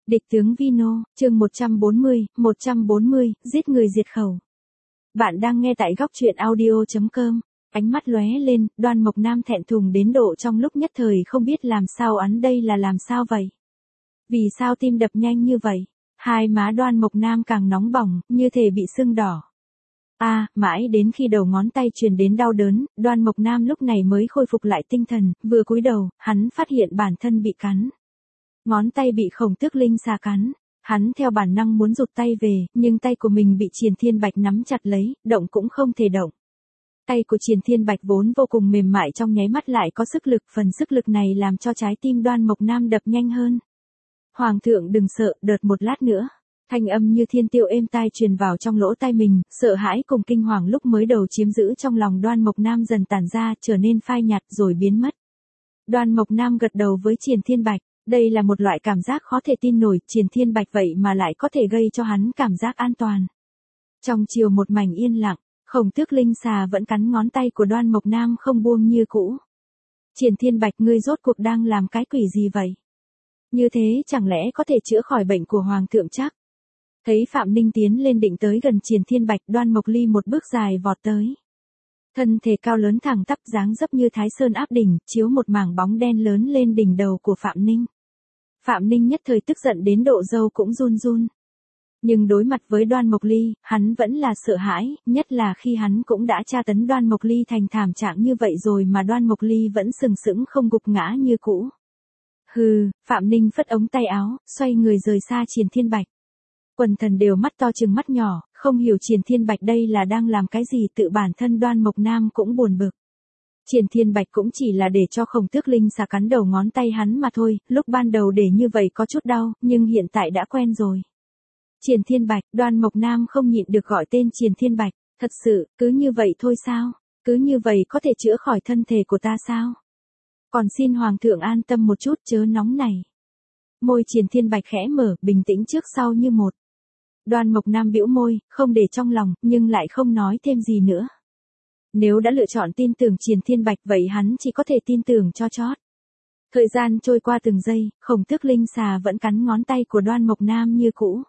Địch tướng Vino, chương 140, giết người diệt khẩu. Bạn đang nghe tại góc truyện audio.com. Ánh mắt lóe lên, Đoan Mộc Nam thẹn thùng đến độ trong lúc nhất thời không biết làm sao án đây là làm sao vậy. Vì sao tim đập nhanh như vậy? Hai má Đoan Mộc Nam càng nóng bỏng, như thể bị sưng đỏ. Mãi đến khi đầu ngón tay truyền đến đau đớn, Đoan Mộc Nam lúc này mới khôi phục lại tinh thần, vừa cúi đầu, hắn phát hiện bản thân bị cắn. Ngón tay bị Khổng Tước Linh xà cắn, hắn theo bản năng muốn rụt tay về, nhưng tay của mình bị Triển Thiên Bạch nắm chặt lấy, động cũng không thể động. Tay của Triển Thiên Bạch vốn vô cùng mềm mại trong nháy mắt lại có sức lực, phần sức lực này làm cho trái tim Đoan Mộc Nam đập nhanh hơn. Hoàng thượng đừng sợ, đợt một lát nữa. Thanh âm như thiên tiêu êm tai truyền vào trong lỗ tai mình, sợ hãi cùng kinh hoàng lúc mới đầu chiếm giữ trong lòng Đoan Mộc Nam dần tản ra, trở nên phai nhạt rồi biến mất. Đoan Mộc Nam gật đầu với Triển Thiên Bạch, đây là một loại cảm giác khó thể tin nổi, Triển Thiên Bạch vậy mà lại có thể gây cho hắn cảm giác an toàn. Trong chiều một mảnh yên lặng, Khổng Tước Linh xà vẫn cắn ngón tay của Đoan Mộc Nam không buông như cũ. Triển Thiên Bạch, ngươi rốt cuộc đang làm cái quỷ gì vậy? Như thế chẳng lẽ có thể chữa khỏi bệnh của Hoàng thượng chắc? Thấy Phạm Ninh tiến lên định tới gần Triển Thiên Bạch, Đoan Mộc Ly một bước dài vọt tới. Thân thể cao lớn thẳng tắp dáng dấp như Thái Sơn áp đỉnh, chiếu một mảng bóng đen lớn lên đỉnh đầu của Phạm Ninh. Phạm Ninh nhất thời tức giận đến độ râu cũng run run. Nhưng đối mặt với Đoan Mộc Ly, hắn vẫn là sợ hãi, nhất là khi hắn cũng đã tra tấn Đoan Mộc Ly thành thảm trạng như vậy rồi mà Đoan Mộc Ly vẫn sừng sững không gục ngã như cũ. Hừ, Phạm Ninh phất ống tay áo, xoay người rời xa Triển Thiên Bạch. Quần thần đều mắt to trừng mắt nhỏ, không hiểu Triển Thiên Bạch đây là đang làm cái gì, tự bản thân Đoan Mộc Nam cũng buồn bực. Triển Thiên Bạch cũng chỉ là để cho Khổng Tước Linh xà cắn đầu ngón tay hắn mà thôi, lúc ban đầu để như vậy có chút đau, nhưng hiện tại đã quen rồi. Triển Thiên Bạch, Đoan Mộc Nam không nhịn được gọi tên Triển Thiên Bạch, thật sự, cứ như vậy thôi sao? Cứ như vậy có thể chữa khỏi thân thể của ta sao? Còn xin Hoàng thượng an tâm một chút, chớ nóng này. Môi Triển Thiên Bạch khẽ mở, bình tĩnh trước sau như một. Đoan Mộc Nam bĩu môi, không để trong lòng, nhưng lại không nói thêm gì nữa. Nếu đã lựa chọn tin tưởng Triển Thiên Bạch vậy hắn chỉ có thể tin tưởng cho chót. Thời gian trôi qua từng giây, Khổng Tước Linh xà vẫn cắn ngón tay của Đoan Mộc Nam như cũ.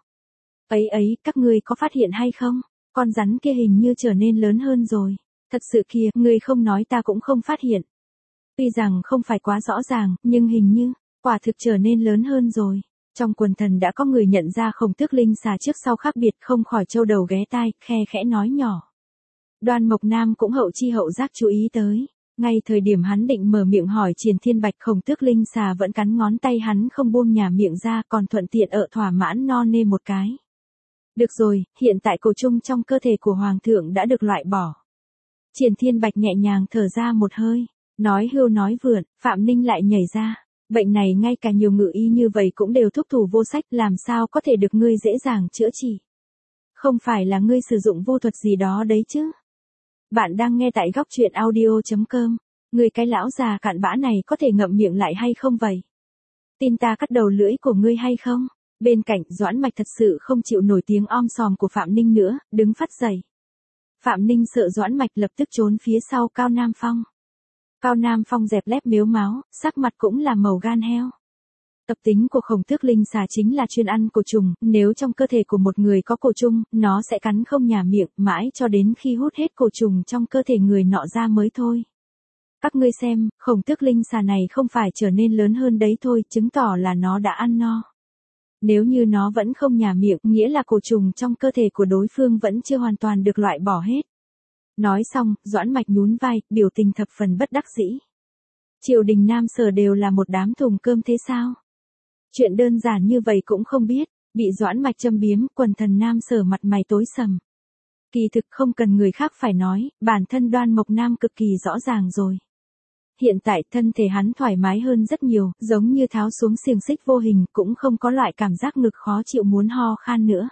Ấy, các ngươi có phát hiện hay không? Con rắn kia hình như trở nên lớn hơn rồi. Thật sự kìa, ngươi không nói ta cũng không phát hiện. Tuy rằng không phải quá rõ ràng, nhưng hình như, quả thực trở nên lớn hơn rồi. Trong quần thần đã có người nhận ra Khổng Tước Linh xà trước sau khác biệt, không khỏi trâu đầu ghé tai, khe khẽ nói nhỏ. Đoan Mộc Nam cũng hậu chi hậu giác chú ý tới. Ngay thời điểm hắn định mở miệng hỏi Triển Thiên Bạch, Khổng Tước Linh xà vẫn cắn ngón tay hắn không buông nhả miệng ra, còn thuận tiện thỏa mãn no nê một cái. Được rồi, hiện tại cổ trùng trong cơ thể của Hoàng thượng đã được loại bỏ. Triển Thiên Bạch nhẹ nhàng thở ra một hơi, nói hưu nói vượn, Phạm Ninh lại nhảy ra. Bệnh này ngay cả nhiều ngự y như vậy cũng đều thúc thủ vô sách, làm sao có thể được ngươi dễ dàng chữa trị. Không phải là ngươi sử dụng vô thuật gì đó đấy chứ. Bạn đang nghe tại góc truyện audio.com. Ngươi cái lão già cặn bã này có thể ngậm miệng lại hay không vậy? Tin ta cắt đầu lưỡi của ngươi hay không? Bên cạnh, Doãn Mạch thật sự không chịu nổi tiếng om sòm của Phạm Ninh nữa, đứng phắt dậy. Phạm Ninh sợ Doãn Mạch lập tức trốn phía sau Cao Nam Phong. Cao Nam Phong dẹp lép mếu máo, sắc mặt cũng là màu gan heo. Tập tính của Khổng Tước Linh xà chính là chuyên ăn cổ trùng, nếu trong cơ thể của một người có cổ trùng, nó sẽ cắn không nhả miệng, mãi cho đến khi hút hết cổ trùng trong cơ thể người nọ ra mới thôi. Các ngươi xem, Khổng Tước Linh xà này không phải trở nên lớn hơn đấy thôi, chứng tỏ là nó đã ăn no. Nếu như nó vẫn không nhả miệng, nghĩa là cổ trùng trong cơ thể của đối phương vẫn chưa hoàn toàn được loại bỏ hết. Nói xong, Doãn Mạch nhún vai, biểu tình thập phần bất đắc dĩ. Triều đình Nam Sở đều là một đám thùng cơm thế sao? Chuyện đơn giản như vậy cũng không biết, bị Doãn Mạch châm biếm, quần thần Nam Sở mặt mày tối sầm. Kỳ thực không cần người khác phải nói, bản thân Đoan Mộc Nam cực kỳ rõ ràng rồi. Hiện tại thân thể hắn thoải mái hơn rất nhiều, giống như tháo xuống xiềng xích vô hình, cũng không có loại cảm giác ngực khó chịu muốn ho khan nữa.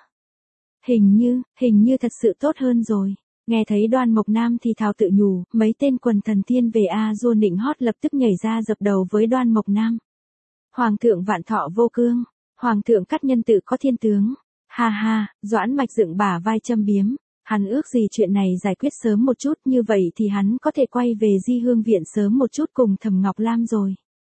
Hình như thật sự tốt hơn rồi. Nghe thấy Đoan Mộc Nam thì thào tự nhủ, mấy tên quần thần thiên về Du nịnh hót lập tức nhảy ra dập đầu với Đoan Mộc Nam. Hoàng thượng vạn thọ vô cương, Hoàng thượng cắt nhân tự có thiên tướng. Ha ha, Doãn Mạch dựng bả vai châm biếm. Hắn ước gì chuyện này giải quyết sớm một chút, như vậy thì hắn có thể quay về Di Hương Viện sớm một chút cùng Thẩm Ngọc Lam rồi.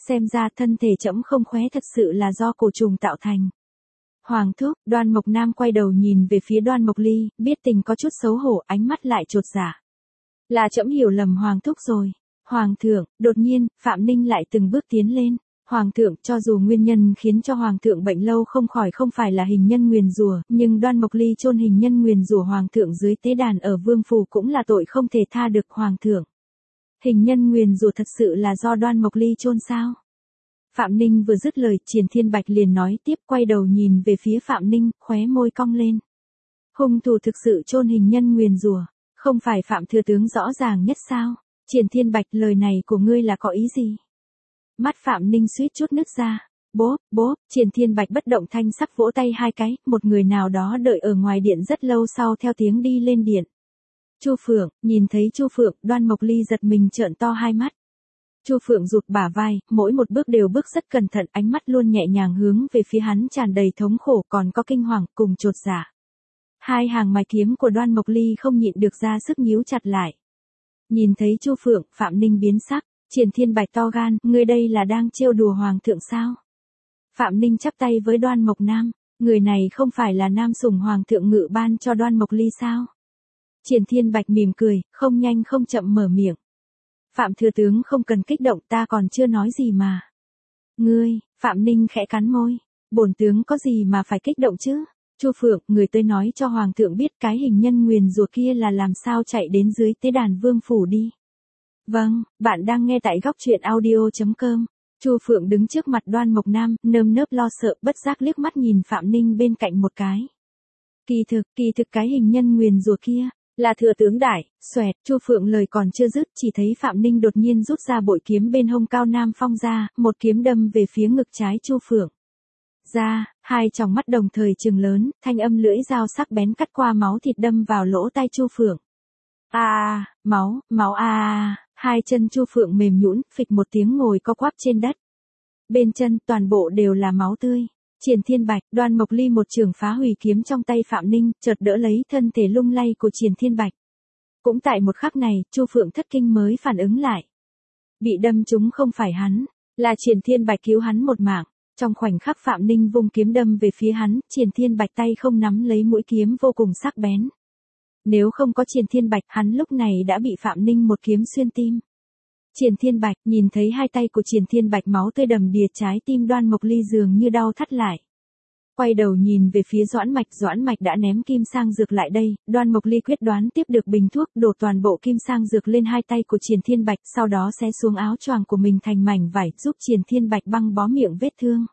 xem ra thân thể trẫm không khỏe thật sự là do cổ trùng tạo thành. Hoàng thúc, Đoan Mộc Nam quay đầu nhìn về phía Đoan Mộc Ly, biết tình có chút xấu hổ, ánh mắt lại chột dạ. Là trẫm hiểu lầm Hoàng thúc rồi. Hoàng thượng, đột nhiên, Phạm Ninh lại từng bước tiến lên. Hoàng thượng, cho dù nguyên nhân khiến cho Hoàng thượng bệnh lâu không khỏi không phải là hình nhân nguyền rủa, nhưng Đoan Mộc Ly chôn hình nhân nguyền rủa Hoàng thượng dưới tế đàn ở Vương Phủ cũng là tội không thể tha được Hoàng thượng. Hình nhân nguyền rủa thật sự là do Đoan Mộc Ly chôn sao? Phạm Ninh vừa dứt lời, Triển Thiên Bạch liền nói tiếp, quay đầu nhìn về phía Phạm Ninh, khóe môi cong lên. Hung thủ thực sự chôn hình nhân nguyền rủa, không phải Phạm thừa tướng rõ ràng nhất sao? Triển Thiên Bạch, lời này của ngươi là có ý gì? Mắt Phạm Ninh suýt chút nứt ra. Bốp, Triển Thiên Bạch bất động thanh sắc vỗ tay hai cái, một người nào đó đợi ở ngoài điện rất lâu sau theo tiếng đi lên điện. Chu Phượng, nhìn thấy Chu Phượng, Đoan Mộc Ly giật mình trợn to hai mắt. Chu Phượng rụt bả vai, mỗi một bước đều bước rất cẩn thận, ánh mắt luôn nhẹ nhàng hướng về phía hắn, tràn đầy thống khổ còn có kinh hoàng cùng chột dạ. Hai hàng mày kiếm của Đoan Mộc Ly không nhịn được ra sức nhíu chặt lại. Nhìn thấy Chu Phượng, Phạm Ninh biến sắc. Triển Thiên Bạch to gan, ngươi đây là đang trêu đùa Hoàng thượng sao? Phạm Ninh chắp tay với Đoan Mộc Nam, người này không phải là nam sủng Hoàng thượng ngự ban cho Đoan Mộc Ly sao? Triển Thiên Bạch mỉm cười, không nhanh không chậm mở miệng. Phạm thừa tướng không cần kích động, ta còn chưa nói gì mà. Ngươi, Phạm Ninh khẽ cắn môi, bổn tướng có gì mà phải kích động chứ? Chu Phượng, người tới nói cho Hoàng thượng biết cái hình nhân nguyền rủa kia là làm sao chạy đến dưới tế đàn Vương Phủ đi. Vâng, bạn đang nghe tại góc truyện audio.com. Chu Phượng đứng trước mặt Đoan Mộc Nam, nơm nớp lo sợ, bất giác liếc mắt nhìn Phạm Ninh bên cạnh một cái. Kỳ thực cái hình nhân nguyền rủa kia, là thừa tướng đại, xoẹt, Chu Phượng lời còn chưa dứt, chỉ thấy Phạm Ninh đột nhiên rút ra bội kiếm bên hông Cao Nam Phong ra, một kiếm đâm về phía ngực trái Chu Phượng. Ra, hai tròng mắt đồng thời trừng lớn, thanh âm lưỡi dao sắc bén cắt qua máu thịt đâm vào lỗ tai Chu Phượng. Máu hai chân Chu Phượng mềm nhũn, phịch một tiếng ngồi co quắp trên đất. Bên chân toàn bộ đều là máu tươi. Triển Thiên Bạch, Đoan Mộc Ly một chưởng phá hủy kiếm trong tay Phạm Ninh, chợt đỡ lấy thân thể lung lay của Triển Thiên Bạch. Cũng tại một khắc này, Chu Phượng thất kinh mới phản ứng lại. Bị đâm trúng không phải hắn, là Triển Thiên Bạch cứu hắn một mạng. Trong khoảnh khắc Phạm Ninh vung kiếm đâm về phía hắn, Triển Thiên Bạch tay không nắm lấy mũi kiếm vô cùng sắc bén. Nếu không có Triển Thiên Bạch, hắn lúc này đã bị Phạm Ninh một kiếm xuyên tim. Triển Thiên Bạch, nhìn thấy hai tay của Triển Thiên Bạch máu tươi đầm đìa, trái tim Đoan Mộc Ly dường như đau thắt lại. Quay đầu nhìn về phía Doãn Mạch đã ném kim sang dược lại đây, Đoan Mộc Ly quyết đoán tiếp được bình thuốc, đổ toàn bộ kim sang dược lên hai tay của Triển Thiên Bạch, sau đó xé xuống áo choàng của mình thành mảnh vải, giúp Triển Thiên Bạch băng bó miệng vết thương.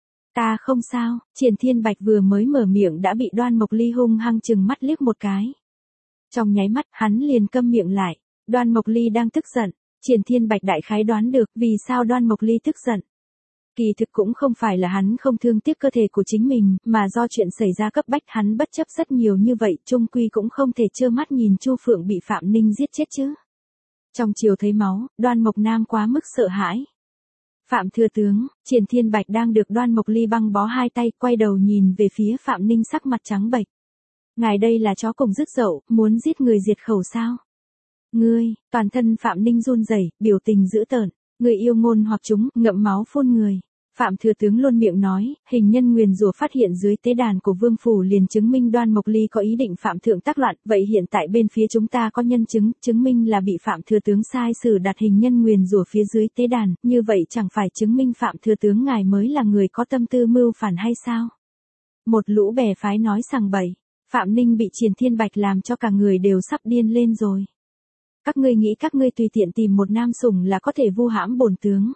Ta không sao, Triển Thiên Bạch vừa mới mở miệng đã bị Đoan Mộc Ly hung hăng chừng mắt liếc một cái. Trong nháy mắt, hắn liền câm miệng lại. Đoan Mộc Ly đang tức giận. Triển Thiên Bạch đại khái đoán được vì sao Đoan Mộc Ly tức giận. Kỳ thực cũng không phải là hắn không thương tiếc cơ thể của chính mình, mà do chuyện xảy ra cấp bách, hắn bất chấp rất nhiều như vậy, chung quy cũng không thể trơ mắt nhìn Chu Phượng bị Phạm Ninh giết chết chứ. Trong chiều thấy máu, Đoan Mộc Nam quá mức sợ hãi. Phạm thừa tướng, Triển Thiên Bạch đang được Đoan Mộc Ly băng bó hai tay, quay đầu nhìn về phía Phạm Ninh sắc mặt trắng bệch. Ngài đây là chó cùng rứt dậu, muốn giết người diệt khẩu sao? Ngươi, toàn thân Phạm Ninh run rẩy, biểu tình dữ tợn, người yêu ngôn hoặc chúng, ngậm máu phun người. Phạm thừa tướng luôn miệng nói, hình nhân nguyền rủa phát hiện dưới tế đàn của Vương Phủ liền chứng minh Đoan Mộc Ly có ý định phạm thượng tác loạn, vậy hiện tại bên phía chúng ta có nhân chứng, chứng minh là bị Phạm thừa tướng sai sử đặt hình nhân nguyền rủa phía dưới tế đàn, như vậy chẳng phải chứng minh Phạm thừa tướng ngài mới là người có tâm tư mưu phản hay sao? Một lũ bè phái nói sằng bậy, Phạm Ninh bị Triển Thiên Bạch làm cho cả người đều sắp điên lên rồi. Các ngươi nghĩ các ngươi tùy tiện tìm một nam sủng là có thể vu hãm bổn tướng.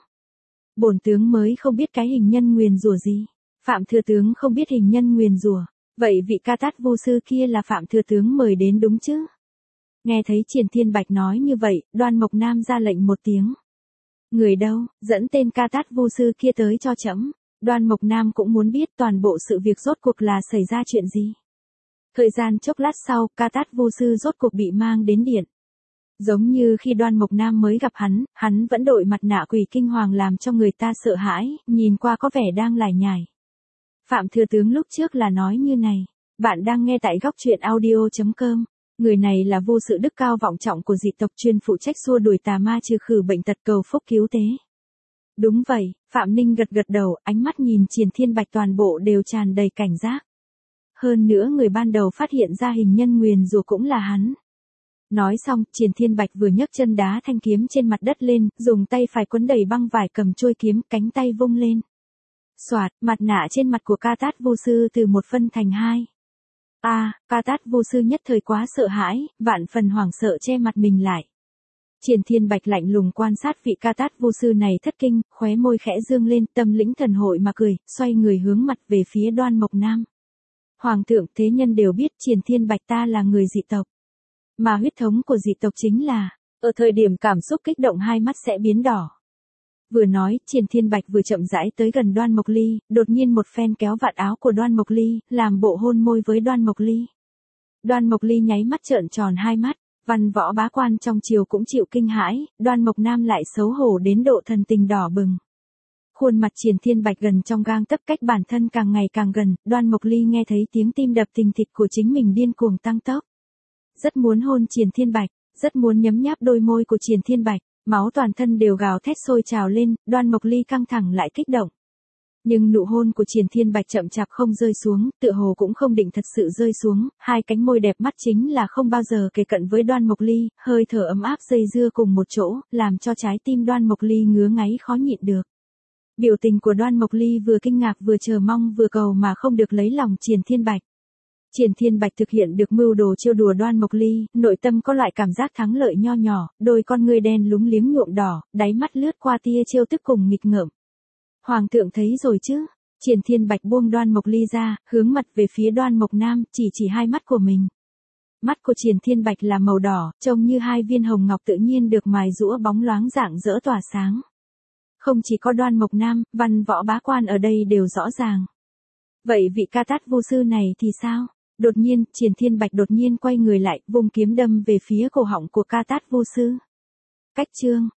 Bổn tướng mới không biết cái hình nhân nguyền rủa gì. Phạm thừa tướng không biết hình nhân nguyền rủa, vậy vị ca tát vu sư kia là Phạm thừa tướng mời đến đúng chứ? Nghe thấy Triển Thiên Bạch nói như vậy, Đoan Mộc Nam ra lệnh một tiếng. Người đâu, dẫn tên ca tát vu sư kia tới cho trẫm. Đoan Mộc Nam cũng muốn biết toàn bộ sự việc rốt cuộc là xảy ra chuyện gì. Thời gian chốc lát sau, ca tát vu sư rốt cuộc bị mang đến điện. Giống như khi Đoan Mộc Nam mới gặp hắn vẫn đội mặt nạ quỷ kinh hoàng làm cho người ta sợ hãi, nhìn qua có vẻ đang lải nhải. Phạm thừa tướng lúc trước là nói như này, bạn đang nghe tại góc truyện audio.com. Người này là vô sự đức cao vọng trọng của dị tộc chuyên phụ trách xua đuổi tà ma trừ khử bệnh tật cầu phúc cứu tế. Đúng vậy, Phạm Ninh gật gật đầu, ánh mắt nhìn Triển Thiên Bạch toàn bộ đều tràn đầy cảnh giác. Hơn nữa người ban đầu phát hiện ra hình nhân nguyền rủa cũng là hắn. Nói xong, Triển Thiên Bạch vừa nhấc chân đá thanh kiếm trên mặt đất lên, dùng tay phải quấn đầy băng vải cầm trôi kiếm, cánh tay vung lên. Soạt, mặt nạ trên mặt của Ca Tát Vô Sư từ một phân thành hai. Ca Tát Vô Sư nhất thời quá sợ hãi, vạn phần hoảng sợ che mặt mình lại. Triển Thiên Bạch lạnh lùng quan sát vị Ca Tát Vô Sư này thất kinh, khóe môi khẽ dương lên, tâm lĩnh thần hội mà cười, xoay người hướng mặt về phía Đoan Mộc Nam. Hoàng thượng, thế nhân đều biết Triển Thiên Bạch ta là người dị tộc. Mà huyết thống của dị tộc chính là, ở thời điểm cảm xúc kích động hai mắt sẽ biến đỏ. Vừa nói, Triển Thiên Bạch vừa chậm rãi tới gần Đoan Mộc Ly, đột nhiên một phen kéo vạt áo của Đoan Mộc Ly, làm bộ hôn môi với Đoan Mộc Ly. Đoan Mộc Ly nháy mắt trợn tròn hai mắt, văn võ bá quan trong triều cũng chịu kinh hãi, Đoan Mộc Nam lại xấu hổ đến độ thần tình đỏ bừng. Khuôn mặt Triển Thiên Bạch gần trong gang tấc cách bản thân càng ngày càng gần, Đoan Mộc Ly nghe thấy tiếng tim đập thình thịch của chính mình điên cuồng tăng tốc. Rất muốn hôn Triển Thiên Bạch, rất muốn nhấm nháp đôi môi của Triển Thiên Bạch, máu toàn thân đều gào thét sôi trào lên, Đoan Mộc Ly căng thẳng lại kích động. Nhưng nụ hôn của Triển Thiên Bạch chậm chạp không rơi xuống, tựa hồ cũng không định thật sự rơi xuống, hai cánh môi đẹp mắt chính là không bao giờ kề cận với Đoan Mộc Ly, hơi thở ấm áp dây dưa cùng một chỗ, làm cho trái tim Đoan Mộc Ly ngứa ngáy khó nhịn được. Biểu tình của Đoan Mộc Ly vừa kinh ngạc vừa chờ mong vừa cầu mà không được lấy lòng Triển Thiên Bạch. Triển Thiên Bạch thực hiện được mưu đồ trêu đùa Đoan Mộc Ly, nội tâm có loại cảm giác thắng lợi nho nhỏ, đôi con ngươi đen lúng liếng nhuộm đỏ, đáy mắt lướt qua tia trêu tức cùng nghịch ngợm. Hoàng thượng thấy rồi chứ? Triển Thiên Bạch buông Đoan Mộc Ly ra, hướng mặt về phía Đoan Mộc Nam, chỉ hai mắt của mình. Mắt của Triển Thiên Bạch là màu đỏ, trông như hai viên hồng ngọc tự nhiên được mài giũa bóng loáng rạng rỡ tỏa sáng. Không chỉ có Đoan Mộc Nam, văn võ bá quan ở đây đều rõ ràng. Vậy vị Ca Tát Vô Sư này thì sao? Đột nhiên, Triển Thiên Bạch đột nhiên quay người lại, vung kiếm đâm về phía cổ họng của Ca Tát Vô Sư. Cách chương